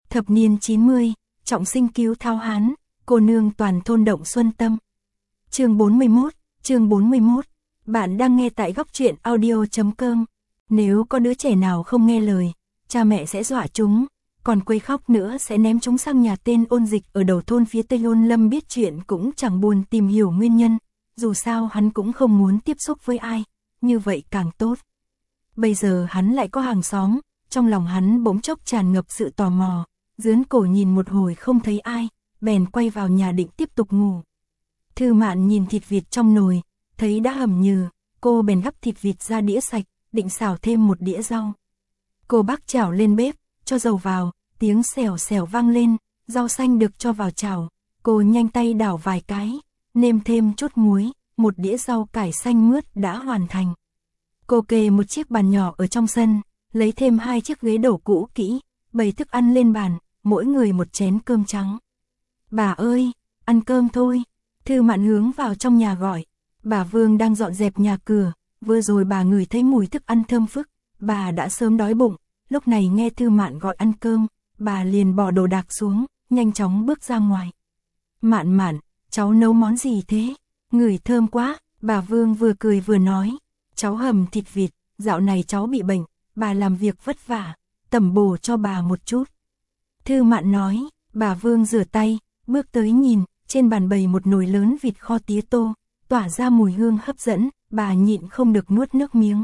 Thập niên 90, trọng sinh cứu Tháo Hán, cô nương toàn thôn động xuân tâm. Chương 41. Bạn đang nghe tại góc truyện audio.com. Nếu có đứa trẻ nào không nghe lời, cha mẹ sẽ dọa chúng, còn quấy khóc nữa sẽ ném chúng sang nhà tên Ôn Dịch ở đầu thôn phía Tây. Ôn Lâm biết chuyện cũng chẳng buồn tìm hiểu nguyên nhân, dù sao hắn cũng không muốn tiếp xúc với ai, như vậy càng tốt. Bây giờ hắn lại có hàng xóm, trong lòng hắn bỗng chốc tràn ngập sự tò mò, dướn cổ nhìn một hồi không thấy ai, bèn quay vào nhà định tiếp tục ngủ. Thư Mạn nhìn thịt vịt trong nồi, thấy đã hầm nhừ, cô bèn gắp thịt vịt ra đĩa sạch, định xào thêm một đĩa rau. Cô bắc chảo lên bếp, cho dầu vào, tiếng xèo xèo vang lên, rau xanh được cho vào chảo, cô nhanh tay đảo vài cái, nêm thêm chút muối, một đĩa rau cải xanh mướt đã hoàn thành. Cô kê một chiếc bàn nhỏ ở trong sân, lấy thêm 2 chiếc ghế đổ cũ kỹ, bày thức ăn lên bàn, mỗi người một chén cơm trắng. Bà ơi, ăn cơm thôi. Thư Mạn hướng vào trong nhà gọi. Bà Vương đang dọn dẹp nhà cửa, vừa rồi bà ngửi thấy mùi thức ăn thơm phức, bà đã sớm đói bụng, lúc này nghe Thư Mạn gọi ăn cơm, bà liền bỏ đồ đạc xuống, nhanh chóng bước ra ngoài. Mạn, cháu nấu món gì thế? Ngửi thơm quá. Bà Vương vừa cười vừa nói, cháu hầm thịt vịt, dạo này cháu bị bệnh, bà làm việc vất vả, tẩm bổ cho bà một chút. Thư Mạn nói. Bà Vương rửa tay, bước tới nhìn, trên bàn bày một nồi lớn vịt kho tía tô, tỏa ra mùi hương hấp dẫn, bà nhịn không được nuốt nước miếng.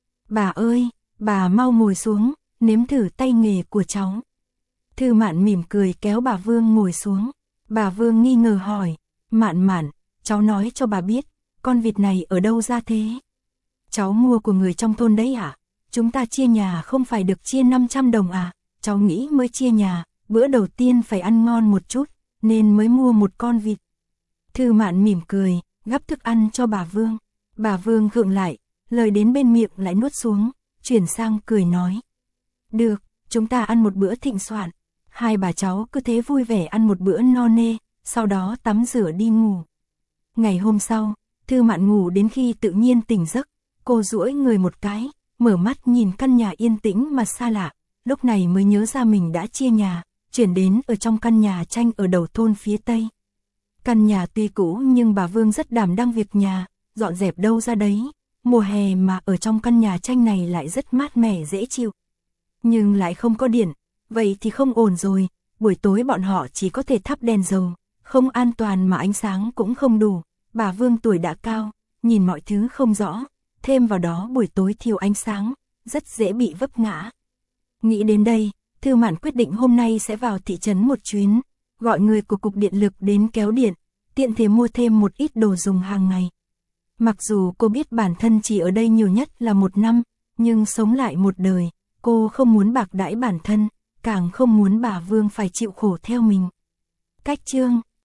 Bà ơi, bà mau ngồi xuống, nếm thử tay nghề của cháu. Thư Mạn mỉm cười kéo bà Vương ngồi xuống. Bà Vương nghi ngờ hỏi, Mạn, cháu nói cho bà biết, con vịt này ở đâu ra thế? Cháu mua của người trong thôn đấy à? Chúng ta chia nhà không phải được chia 500 đồng à? Cháu nghĩ mới chia nhà, bữa đầu tiên phải ăn ngon một chút, nên mới mua một con vịt. Thư Mạn mỉm cười, gắp thức ăn cho bà Vương. Bà Vương gượng lại, lời đến bên miệng lại nuốt xuống, chuyển sang cười nói. Được, chúng ta ăn một bữa thịnh soạn. Hai bà cháu cứ thế vui vẻ ăn một bữa no nê, sau đó tắm rửa đi ngủ. Ngày hôm sau, Thư Mạn ngủ đến khi tự nhiên tỉnh giấc, cô duỗi người một cái, mở mắt nhìn căn nhà yên tĩnh mà xa lạ, lúc này mới nhớ ra mình đã chia nhà, chuyển đến ở trong căn nhà tranh ở đầu thôn phía Tây. Căn nhà tuy cũ nhưng bà Vương rất đảm đang việc nhà, dọn dẹp đâu ra đấy, mùa hè mà ở trong căn nhà tranh này lại rất mát mẻ dễ chịu. Nhưng lại không có điện, vậy thì không ổn rồi, buổi tối bọn họ chỉ có thể thắp đèn dầu, không an toàn mà ánh sáng cũng không đủ, bà Vương tuổi đã cao, nhìn mọi thứ không rõ, thêm vào đó buổi tối thiếu ánh sáng, rất dễ bị vấp ngã. Nghĩ đến đây, Thư Mạn quyết định hôm nay sẽ vào thị trấn một chuyến, gọi người của cục điện lực đến kéo điện, tiện thể mua thêm một ít đồ dùng hàng ngày. Mặc dù cô biết bản thân chỉ ở đây nhiều nhất là 1 năm, nhưng sống lại một đời, cô không muốn bạc đãi bản thân, càng không muốn bà Vương phải chịu khổ theo mình. Cách chương